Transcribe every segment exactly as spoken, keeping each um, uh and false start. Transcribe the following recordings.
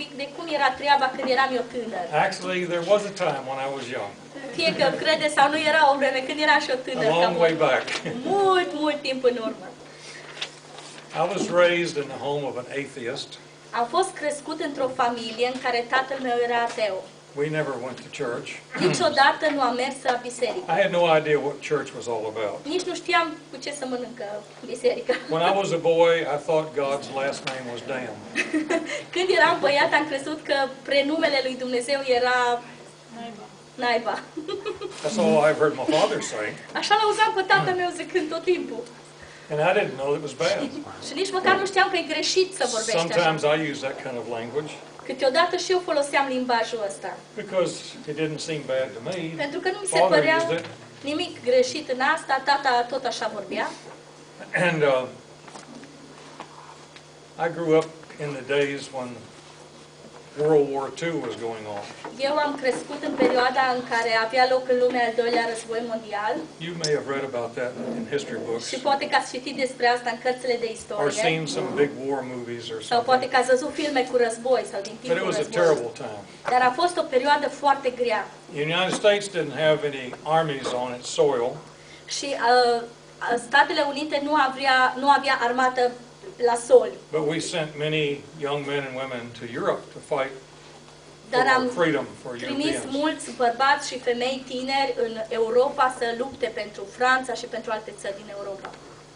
pic de cum era treaba când eram eu tânăr. Actually, there was a time when I was young. Fie că crede sau nu, era o vreme când eram și eu tânăr. A long way back. Mult, mult timp în urmă. I was raised in the home of an atheist. Am fost crescut într-o familie în care tatăl meu era ateu. We never went to church. Niciodată nu am mers la biserică. I had no idea what church was all about. Nici nu știam cu ce să mănâncă biserica. When I was a boy, I thought God's last name was Damn. Când eram băiat, am crezut că prenumele lui Dumnezeu era naiba. That's all I've heard my father say. Așa l-auzam pe tatăl meu zicând tot timpul. And I didn't know it was bad. Și nici măcar nu știam că e greșit să vorbești așa. Sometimes I use that kind of language. Câteodată și eu foloseam limbajul ăsta. Because it didn't seem bad to me. Pentru că nu mi se Father părea used it. nimic greșit în asta, tata tot așa vorbea. And uh, I grew up in the days when World War Two was going on. Eu am crescut în perioada în care avea loc în lume al doilea război mondial. You may have read about that in history books. Și poate că ați citit despre asta în cărțile de Or istorie. seen some big war movies or Sau poate something. că ați văzut filme cu război sau din But it timpul was a războiului. terrible time. Dar a fost o perioadă foarte grea. The United States didn't have any armies on its soil. Și uh, Statele Unite nu avea, nu avea armată la sol. But we sent many young men and women to Europe to fight Dar am for freedom for trimis Europeans. mulți bărbați și femei tineri în Europa să lupte pentru Franța și pentru alte țări din Europa.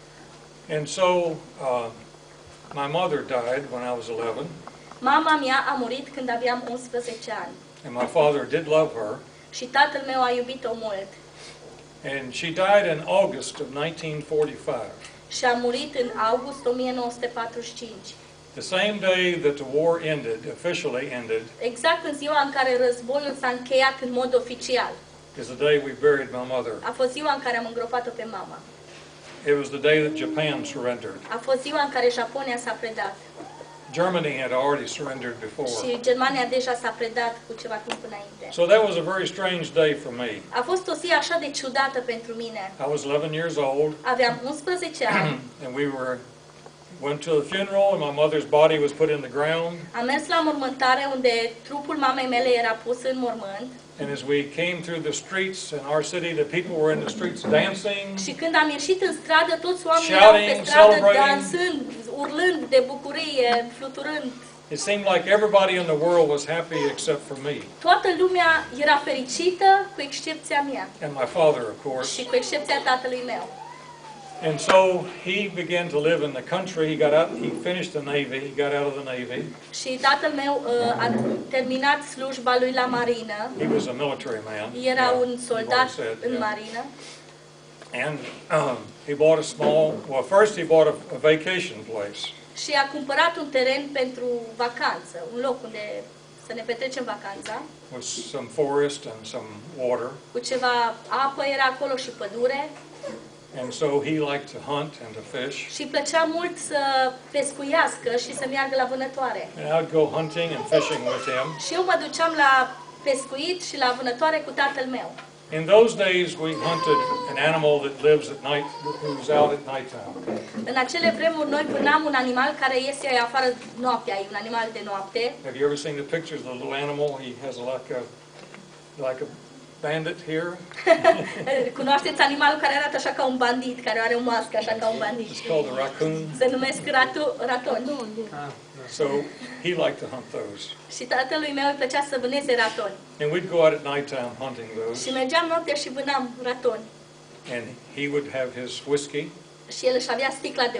And so uh, my mother died when I was eleven, Mama mea a murit când aveam unsprezece ani and my father did love her. și tatăl meu a iubit-o mult. And she died in August of nineteen forty-five. Și a murit în august o mie nouă sute patruzeci și cinci. The same day that the war ended, officially ended, Exact în ziua în care războiul s-a încheiat în mod oficial. is the day we buried my mother. A fost ziua în care am îngropat-o pe mama. It was the day that Japan surrendered. A fost ziua în care Japonia s-a predat. Germany had already surrendered before. Și Germania deja s-a predat cu ceva timp înainte. So that was a very strange day for me. A fost o zi așa de ciudată pentru mine. I was eleven years old, Aveam unsprezece ani. and we were went to the funeral, and my mother's body was put in the ground. Am mers la mormântare unde trupul mamei mele era pus în mormânt. And as we came through the streets in our city, the people were in the streets dancing. Și când am ieșit în stradă, toți oamenii Shouting, erau pe stradă celebrating. dansând, urlând de bucurie, fluturând. It seemed like everybody in the world was happy except for me Toată lumea era fericită, cu excepția mea and my father, of course. și cu excepția tatălui meu. And so he began to live in the country. He got out. He finished the Navy. He got out of the Navy. Și tatăl meu uh, a terminat slujba lui la marină. He was a military man. Era Yeah, un you've soldat already said, în yeah. marină. And um, he bought a small. Well, first he bought a, a vacation place. Și a cumpărat un teren pentru vacanță, un loc unde să ne petrecem vacanța. With some forest and some water. Cu ceva apă era acolo și pădure. And so he liked to hunt and to fish. Și îi plăcea mult să pescuiască și să meargă la vânătoare. And I would go hunting and fishing with him. Și eu mă duceam la pescuit și la vânătoare cu tatăl meu. In those days, we hunted an animal that lives at night, who's out at nighttime. În acele vremuri noi vânam un animal care iese afară noaptea, e un animal de noapte. Have you ever seen the pictures of the little animal? He has a, like a like a bandit here. Cunoașteți animalul care arată așa ca un bandit, care are o mască așa ca un bandit? It's called a raccoon. Se numesc ratu, ratoni. So he liked to hunt those. Și tatălui meu îi plăcea să vâneze ratoni. And we'd go out at nighttime hunting those. Și mergeam noaptea și vânam ratoni. And he would have his whiskey. Și el își avea sticla de